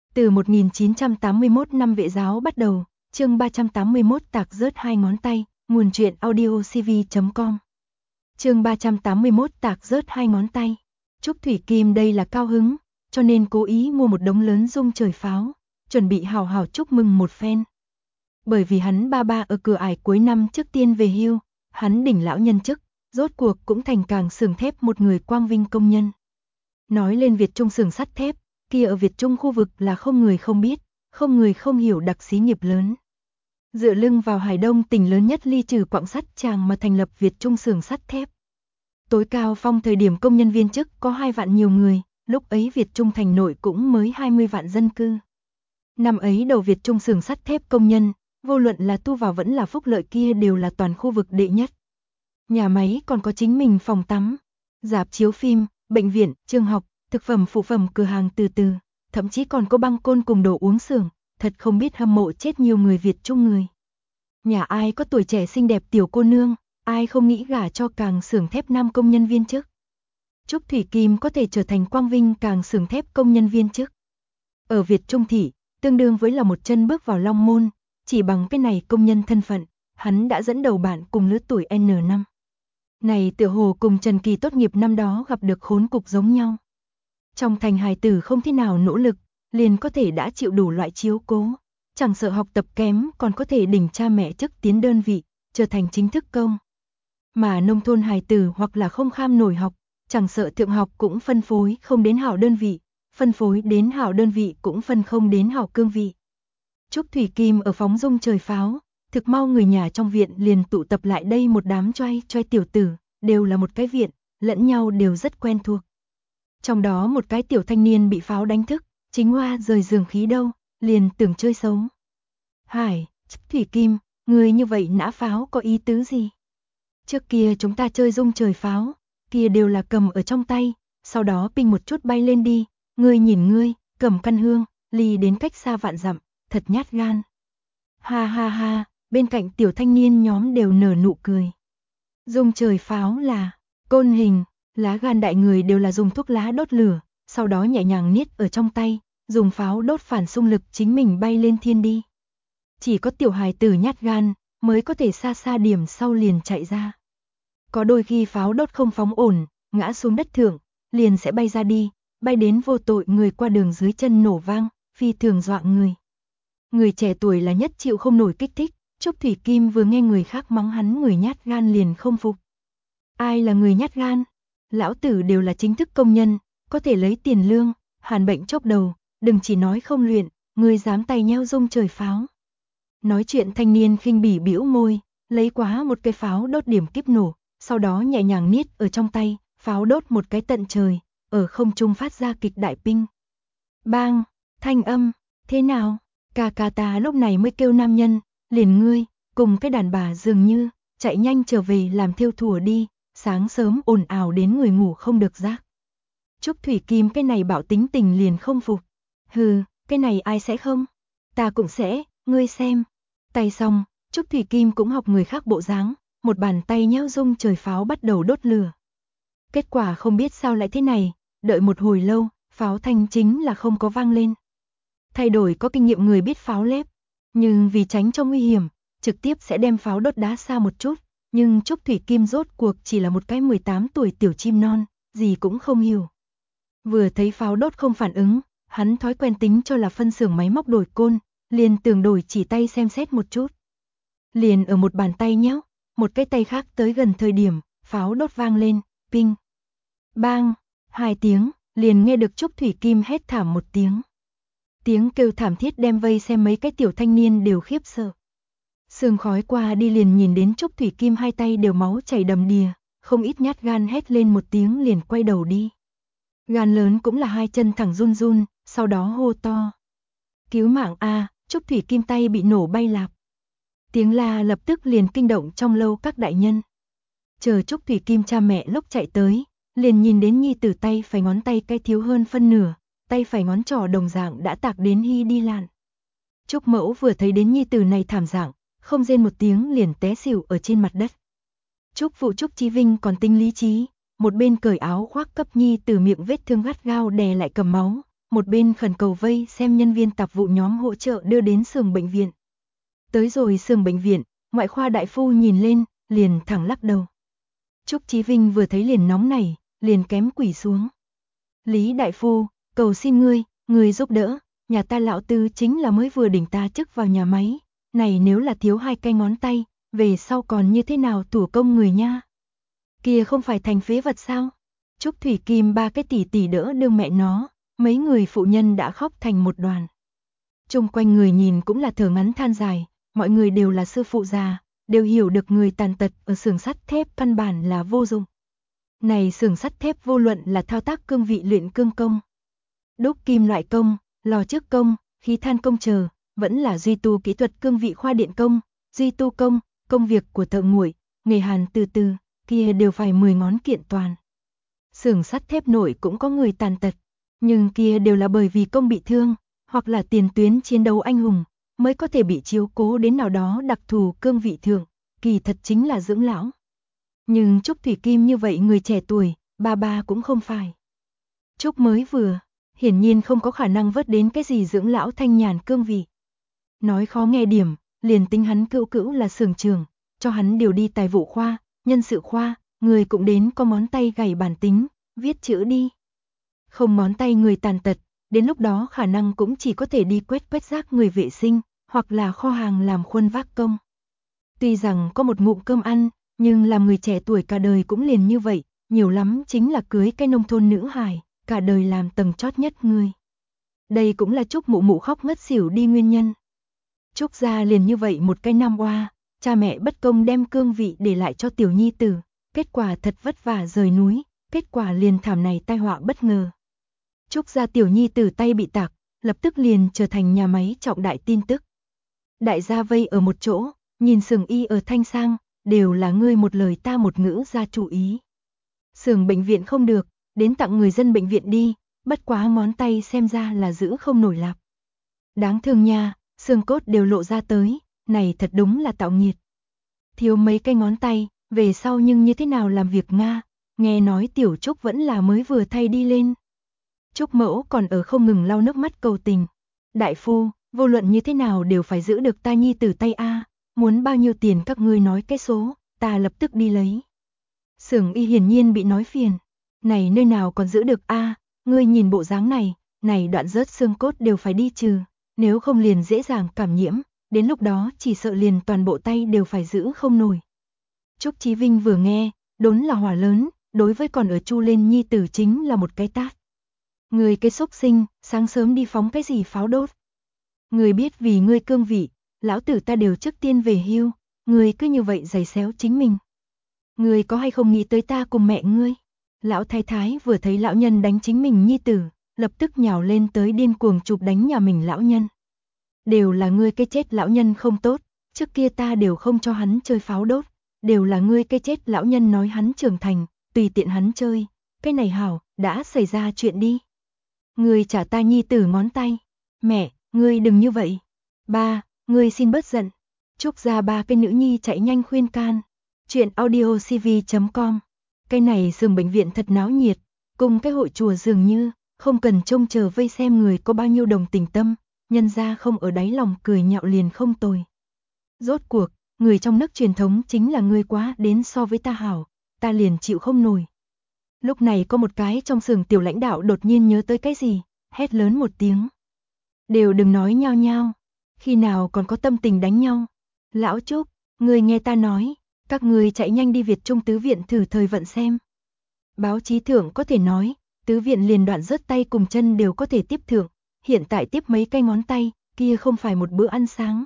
Từ 1981 năm Vệ giáo bắt đầu, chương 381 tạc rớt hai ngón tay, nguồn truyện audiocv.com. Chương 381 tạc rớt hai ngón tay. Trúc Thủy Kim đây là cao hứng, cho nên cố ý mua một đống lớn rung trời pháo, chuẩn bị hào hào chúc mừng một phen. Bởi vì hắn ba ở cửa ải cuối năm trước tiên về hưu, hắn đỉnh lão nhân chức, rốt cuộc cũng thành càng xưởng thép một người quang vinh công nhân. Nói lên Việt Trung xưởng sắt thép, kia ở Việt Trung khu vực là không người không biết, không người không hiểu đặc xí nghiệp lớn. Dựa lưng vào Hải Đông tỉnh lớn nhất ly trừ quặng sắt Tràng mà thành lập Việt Trung xưởng sắt thép. Tối cao phong thời điểm công nhân viên chức có 2 vạn nhiều người, lúc ấy Việt Trung thành nội cũng mới 20 vạn dân cư. Năm ấy đầu Việt Trung xưởng sắt thép công nhân, vô luận là tu vào vẫn là phúc lợi kia đều là toàn khu vực đệ nhất. Nhà máy còn có chính mình phòng tắm, rạp chiếu phim, bệnh viện, trường học, thực phẩm phụ phẩm cửa hàng từ từ, thậm chí còn có băng côn cùng đồ uống xưởng, thật không biết hâm mộ chết nhiều người Việt Trung người. Nhà ai có tuổi trẻ xinh đẹp tiểu cô nương, ai không nghĩ gả cho càng xưởng thép nam công nhân viên chức. Trúc Thủy Kim có thể trở thành quang vinh càng xưởng thép công nhân viên chức. Ở Việt Trung thị, tương đương với là một chân bước vào Long Môn, chỉ bằng cái này công nhân thân phận, hắn đã dẫn đầu bạn cùng lứa tuổi N5. Này tựa hồ cùng Trần Kỳ tốt nghiệp năm đó gặp được khốn cục giống nhau. Trong thành hài tử không thế nào nỗ lực, liền có thể đã chịu đủ loại chiếu cố, chẳng sợ học tập kém còn có thể đỉnh cha mẹ chức tiến đơn vị, trở thành chính thức công. Mà nông thôn hài tử hoặc là không kham nổi học, chẳng sợ thượng học cũng phân phối không đến hảo đơn vị, phân phối đến hảo đơn vị cũng phân không đến hảo cương vị. Trúc Thủy Kim ở phóng rung trời pháo, thực mau người nhà trong viện liền tụ tập lại đây một đám choai tiểu tử, đều là một cái viện, lẫn nhau đều rất quen thuộc. Trong đó một cái tiểu thanh niên bị pháo đánh thức, chính hoa rời giường khí đâu, liền tưởng chơi xấu. Hải, Thủy Kim, người như vậy nã pháo có ý tứ gì? Trước kia chúng ta chơi rung trời pháo, kia đều là cầm ở trong tay, sau đó pinh một chút bay lên đi, ngươi nhìn ngươi, cầm căn hương, ly đến cách xa vạn dặm, thật nhát gan. Ha ha ha, bên cạnh tiểu thanh niên nhóm đều nở nụ cười. Rung trời pháo là côn hình, lá gan đại người đều là dùng thuốc lá đốt lửa, sau đó nhẹ nhàng niết ở trong tay, dùng pháo đốt phản xung lực chính mình bay lên thiên đi. Chỉ có tiểu hài tử nhát gan, mới có thể xa xa điểm sau liền chạy ra. Có đôi khi pháo đốt không phóng ổn, ngã xuống đất thượng, liền sẽ bay ra đi, bay đến vô tội người qua đường dưới chân nổ vang, phi thường dọa người. Người trẻ tuổi là nhất chịu không nổi kích thích, Trúc Thủy Kim vừa nghe người khác mắng hắn người nhát gan liền không phục. Ai là người nhát gan? Lão tử đều là chính thức công nhân, có thể lấy tiền lương, hàn bệnh chốc đầu, đừng chỉ nói không luyện, người dám tay nheo rung trời pháo. Nói chuyện thanh niên khinh bỉ bĩu môi, lấy quá một cái pháo đốt điểm kíp nổ, sau đó nhẹ nhàng niết ở trong tay, pháo đốt một cái tận trời, ở không trung phát ra kịch đại pinh. Bang, thanh âm, thế nào? Ca ca ta lúc này mới kêu nam nhân, liền ngươi, cùng cái đàn bà dường như, chạy nhanh trở về làm thiêu thùa đi, sáng sớm ồn ào đến người ngủ không được giấc. Trúc Thủy Kim cái này bảo tính tình liền không phục. Hừ, cái này ai sẽ không? Ta cũng sẽ, ngươi xem. Tay xong, Trúc Thủy Kim cũng học người khác bộ dáng, một bàn tay nhéo rung trời pháo bắt đầu đốt lửa. Kết quả không biết sao lại thế này, đợi một hồi lâu, pháo thanh chính là không có vang lên. Thay đổi có kinh nghiệm người biết pháo lép, nhưng vì tránh cho nguy hiểm, trực tiếp sẽ đem pháo đốt đá xa một chút, nhưng Trúc Thủy Kim rốt cuộc chỉ là một cái 18 tuổi tiểu chim non, gì cũng không hiểu. Vừa thấy pháo đốt không phản ứng, hắn thói quen tính cho là phân xưởng máy móc đổi côn, liền tưởng đổi chỉ tay xem xét một chút. Liền ở một bàn tay nhéo, một cái tay khác tới gần thời điểm, pháo đốt vang lên, ping. Bang, 2 tiếng, liền nghe được Trúc Thủy Kim hét thảm một tiếng. Tiếng kêu thảm thiết đem vây xem mấy cái tiểu thanh niên đều khiếp sợ. Sương khói qua đi liền nhìn đến Trúc Thủy Kim 2 tay đều máu chảy đầm đìa, không ít nhát gan hét lên một tiếng liền quay đầu đi. Gan lớn cũng là 2 chân thẳng run run, sau đó hô to. Cứu mạng a, Trúc Thủy Kim tay bị nổ bay lạp. Tiếng la lập tức liền kinh động trong lâu các đại nhân. Chờ Trúc Thủy Kim cha mẹ lúc chạy tới, liền nhìn đến nhi tử tay phải ngón tay cái thiếu hơn phân nửa, tay phải ngón trỏ đồng dạng đã tạc đến hy đi lạn. Trúc mẫu vừa thấy đến nhi tử này thảm dạng, không rên một tiếng liền té xỉu ở trên mặt đất. Trúc phụ Trúc Chí Vinh còn tinh lý trí, một bên cởi áo khoác cấp nhi tử miệng vết thương gắt gao đè lại cầm máu, một bên khẩn cầu vây xem nhân viên tạp vụ nhóm hỗ trợ đưa đến giường bệnh viện. Tới rồi giường bệnh viện, ngoại khoa đại phu nhìn lên, liền thẳng lắc đầu. Trúc Chí Vinh vừa thấy liền nóng nảy, liền kém quỳ xuống. Lý đại phu, cầu xin ngươi giúp đỡ, nhà ta lão Tư chính là mới vừa đỉnh ta chức vào nhà máy, này nếu là thiếu 2 cái ngón tay, về sau còn như thế nào thủ công người nha. Kia không phải thành phế vật sao? Trúc Thủy Kim 3 cái tỷ tỷ đỡ đương mẹ nó, mấy người phụ nhân đã khóc thành một đoàn. Chung quanh người nhìn cũng là thở ngắn than dài, mọi người đều là sư phụ già, đều hiểu được người tàn tật ở xưởng sắt thép căn bản là vô dụng. Này xưởng sắt thép vô luận là thao tác cương vị luyện cương công, đúc kim loại công, lò trước công, khí than công chờ, vẫn là duy tu kỹ thuật cương vị khoa điện công, duy tu công, công việc của thợ nguội, nghề hàn từ từ, kia đều phải 10 ngón kiện toàn. Xưởng sắt thép nội cũng có người tàn tật, nhưng kia đều là bởi vì công bị thương, hoặc là tiền tuyến chiến đấu anh hùng, mới có thể bị chiếu cố đến nào đó đặc thù cương vị thượng, kỳ thật chính là dưỡng lão. Nhưng Trúc Thủy Kim như vậy người trẻ tuổi, ba cũng không phải. Trúc mới vừa, hiển nhiên không có khả năng vớt đến cái gì dưỡng lão thanh nhàn cương vị. Nói khó nghe điểm, liền tính hắn cữu là xưởng trưởng, cho hắn điều đi tài vụ khoa, nhân sự khoa, người cũng đến có ngón tay gảy bản tính, viết chữ đi. Không ngón tay người tàn tật, đến lúc đó khả năng cũng chỉ có thể đi quét rác người vệ sinh, hoặc là kho hàng làm khuân vác công. Tuy rằng có một ngụm cơm ăn, nhưng làm người trẻ tuổi cả đời cũng liền như vậy, nhiều lắm chính là cưới cái nông thôn nữ hài, cả đời làm tầng chót nhất người. Đây cũng là Trúc mụ khóc ngất xỉu đi nguyên nhân. Trúc gia liền như vậy một cái nam oa, cha mẹ bất công đem cương vị để lại cho tiểu nhi tử, kết quả thật vất vả rời núi, kết quả liền thảm này tai họa bất ngờ. Trúc gia tiểu nhi tử tay bị tạc, lập tức liền trở thành nhà máy trọng đại tin tức. Đại gia vây ở một chỗ, nhìn xưởng y ở Thanh Sang, đều là ngươi một lời ta một ngữ ra chủ ý. Xưởng bệnh viện không được, đến tặng người dân bệnh viện đi, bất quá ngón tay xem ra là giữ không nổi lạc. Đáng thương nha, xương cốt đều lộ ra tới, này thật đúng là tạo nghiệt. Thiếu mấy cái ngón tay, về sau nhưng như thế nào làm việc Nga, nghe nói tiểu Trúc vẫn là mới vừa thay đi lên. Trúc mẫu còn ở không ngừng lau nước mắt cầu tình. Đại phu, vô luận như thế nào đều phải giữ được ta nhi tử tay a, muốn bao nhiêu tiền các ngươi nói cái số, ta lập tức đi lấy. Xưởng y hiển nhiên bị nói phiền. Này nơi nào còn giữ được a, ngươi nhìn bộ dáng này đoạn rớt xương cốt đều phải đi trừ, nếu không liền dễ dàng cảm nhiễm, đến lúc đó chỉ sợ liền toàn bộ tay đều phải giữ không nổi. Trúc Chí Vinh vừa nghe, đốn là hỏa lớn, đối với còn ở chu lên nhi tử chính là một cái tát. Người cái xúc sinh, sáng sớm đi phóng cái gì pháo đốt. Người biết vì ngươi cương vị, lão tử ta đều trước tiên về hưu, người cứ như vậy giày xéo chính mình. Người có hay không nghĩ tới ta cùng mẹ ngươi? Lão thái thái vừa thấy lão nhân đánh chính mình nhi tử, lập tức nhào lên tới điên cuồng chụp đánh nhà mình lão nhân. Đều là ngươi cái chết lão nhân không tốt, trước kia ta đều không cho hắn chơi pháo đốt, đều là ngươi cái chết lão nhân nói hắn trưởng thành, tùy tiện hắn chơi, cái này hảo, đã xảy ra chuyện đi. Ngươi trả ta nhi tử ngón tay, mẹ, ngươi đừng như vậy, ba, ngươi xin bớt giận. Trúc gia 3 cái nữ nhi chạy nhanh khuyên can. Chuyện audiocv.com. Cái này giường bệnh viện thật náo nhiệt, cùng cái hội chùa dường như, không cần trông chờ vây xem người có bao nhiêu đồng tình tâm, nhân ra không ở đáy lòng cười nhạo liền không tồi. Rốt cuộc, người trong nước truyền thống chính là ngươi quá đến so với ta hảo, ta liền chịu không nổi. Lúc này có một cái trong xưởng tiểu lãnh đạo đột nhiên nhớ tới cái gì, hét lớn một tiếng. Đều đừng nói nhao nhao, khi nào còn có tâm tình đánh nhau. Lão Trúc, người nghe ta nói, các người chạy nhanh đi Việt Trung tứ viện thử thời vận xem. Báo chí thượng có thể nói, tứ viện liền đoạn rớt tay cùng chân đều có thể tiếp thượng, hiện tại tiếp mấy cây ngón tay, kia không phải một bữa ăn sáng.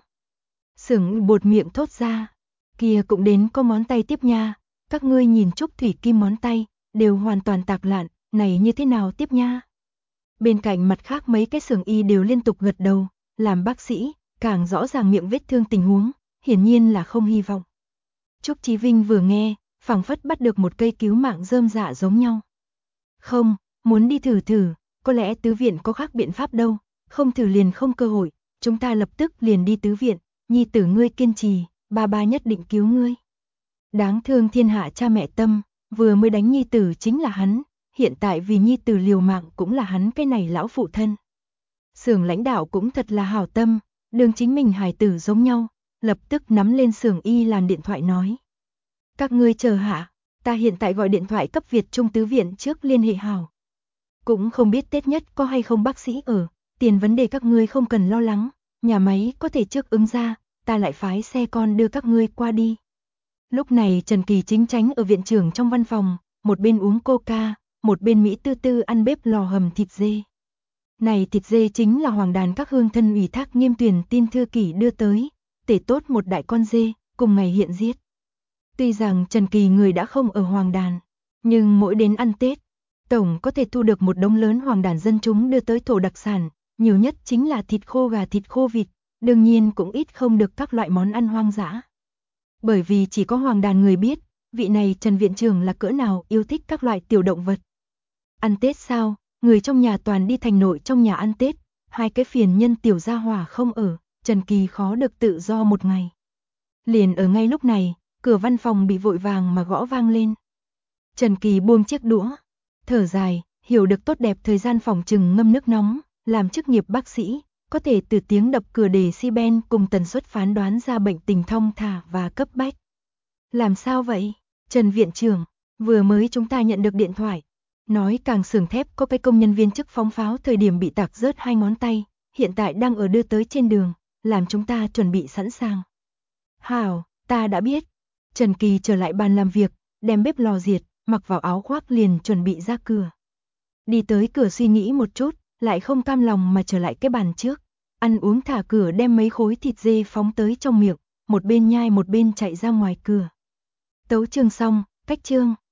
Xưởng bột miệng thốt ra, kia cũng đến có ngón tay tiếp nha, các ngươi nhìn Trúc Thủy Kim ngón tay, đều hoàn toàn tạc lạn, này như thế nào tiếp nha. Bên cạnh mặt khác mấy cái xưởng y đều liên tục gật đầu, làm bác sĩ, càng rõ ràng miệng vết thương tình huống, hiển nhiên là không hy vọng. Trúc Chí Vinh vừa nghe, phảng phất bắt được một cây cứu mạng rơm dạ giống nhau. Không, muốn đi thử, có lẽ tứ viện có khác biện pháp đâu, không thử liền không cơ hội, chúng ta lập tức liền đi tứ viện, nhi tử ngươi kiên trì, ba nhất định cứu ngươi. Đáng thương thiên hạ cha mẹ tâm, vừa mới đánh nhi tử chính là hắn, hiện tại vì nhi tử liều mạng cũng là hắn cái này lão phụ thân. Xưởng lãnh đạo cũng thật là hảo tâm, đường chính mình hài tử giống nhau, lập tức nắm lên xưởng y làn điện thoại nói. Các ngươi chờ hạ, ta hiện tại gọi điện thoại cấp Việt Trung Tứ Viện trước liên hệ hảo. Cũng không biết Tết nhất có hay không bác sĩ ở, tiền vấn đề các ngươi không cần lo lắng, nhà máy có thể trước ứng ra, ta lại phái xe con đưa các ngươi qua đi. Lúc này Trần Kỳ chính tránh ở viện trưởng trong văn phòng, một bên uống coca, một bên Mỹ tư tư ăn bếp lò hầm thịt dê. Này thịt dê chính là hoàng đàn các hương thân ủy thác Nghiêm Tuyền tin thư kỷ đưa tới, tể tốt một đại con dê, cùng ngày hiện giết. Tuy rằng Trần Kỳ người đã không ở hoàng đàn, nhưng mỗi đến ăn Tết, tổng có thể thu được một đống lớn hoàng đàn dân chúng đưa tới thổ đặc sản, nhiều nhất chính là thịt khô gà thịt khô vịt, đương nhiên cũng ít không được các loại món ăn hoang dã. Bởi vì chỉ có hoàng đàn người biết, vị này Trần Viện trưởng là cỡ nào yêu thích các loại tiểu động vật. Ăn Tết sao, người trong nhà toàn đi thành nội trong nhà ăn Tết, hai cái phiền nhân tiểu gia hỏa không ở, Trần Kỳ khó được tự do một ngày. Liền ở ngay lúc này, cửa văn phòng bị vội vàng mà gõ vang lên. Trần Kỳ buông chiếc đũa, thở dài, hiểu được tốt đẹp thời gian phòng trừng ngâm nước nóng, làm chức nghiệp bác sĩ, có thể từ tiếng đập cửa để Siben cùng tần suất phán đoán ra bệnh tình thong thả và cấp bách. Làm sao vậy? Trần Viện trưởng, vừa mới chúng ta nhận được điện thoại. Nói càng xưởng thép có cái công nhân viên chức phóng pháo thời điểm bị tạc rớt 2 ngón tay, hiện tại đang ở đưa tới trên đường, làm chúng ta chuẩn bị sẵn sàng. Hảo, ta đã biết. Trần Kỳ trở lại bàn làm việc, đem bếp lò diệt, mặc vào áo khoác liền chuẩn bị ra cửa. Đi tới cửa suy nghĩ một chút, lại không cam lòng mà trở lại cái bàn trước. Ăn uống thả cửa đem mấy khối thịt dê phóng tới trong miệng, một bên nhai một bên chạy ra ngoài cửa. Tấu chương xong, cách chương.